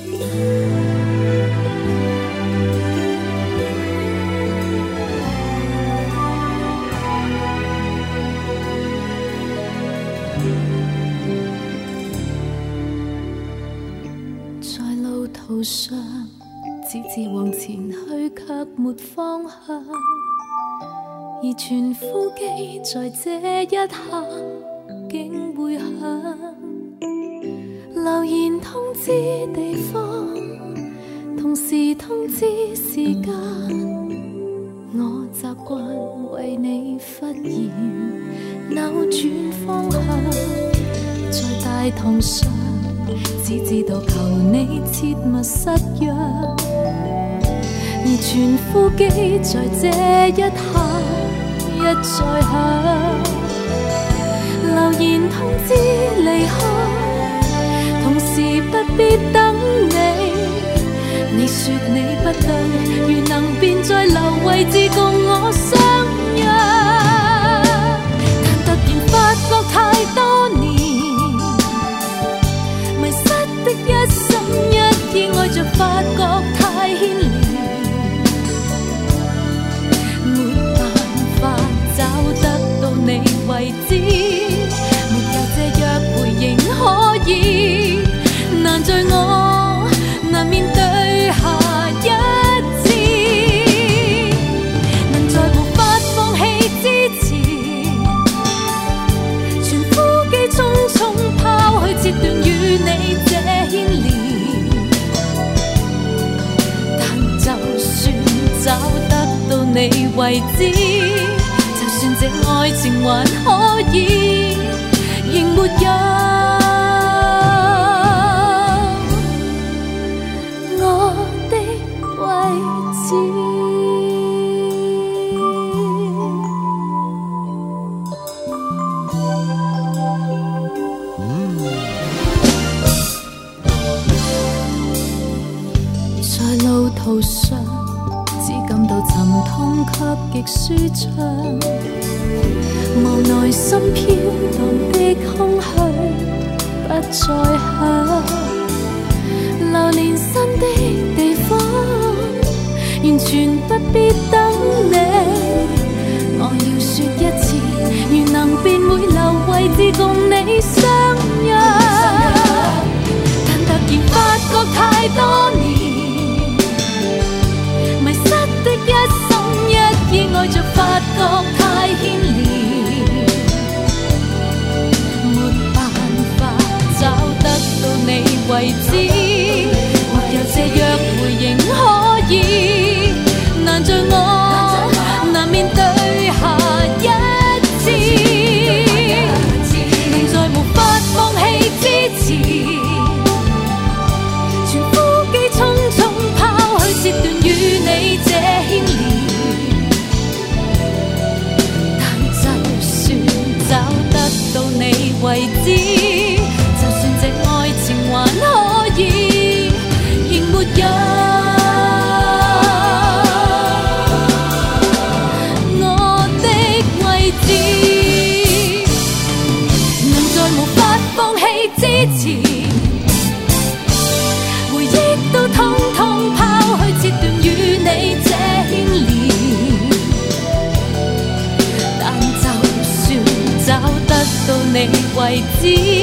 途上只知往前去，却没方向。而全呼机在这一刻竟回响，留言通知地方，同时通知时间。我习惯为你忽然扭转方向，在大堂上。只知道求你切勿失約，而傳呼機在這一刻一再響，留言通知離開，同時不必等你。你說你不對，如能便再留位置共我相約，但突然發覺太多年。一心一意愛着，發覺太牽連，沒辦法找得到你位置，沒有這約會仍可以，難在我難面對下一次，能在無法放棄之前，全呼機匆匆拋去，切斷與你這牽連，但就算找得到你位置，就算這愛情還可以，仍沒有我的位置。路上只感到沉痛卻極舒暢，無奈心飄蕩的空虛不再響，流連新的地方完全不必等你，我要說一次，如能便會留位置共你相約，但突然發覺太多年一心一意愛着，發覺太牽連，沒辦法找得到你位置，沒有這約會仍可以，難在我難面對下一次，能在無法放棄之前，全呼機匆匆拋去，切斷與你這牽連，但就算找得到你位置，就算這愛情還可以，仍沒有我的位置，能在無法放棄之前，回憶都通通拋去，切斷與你這牽連，但就算找得到你位置，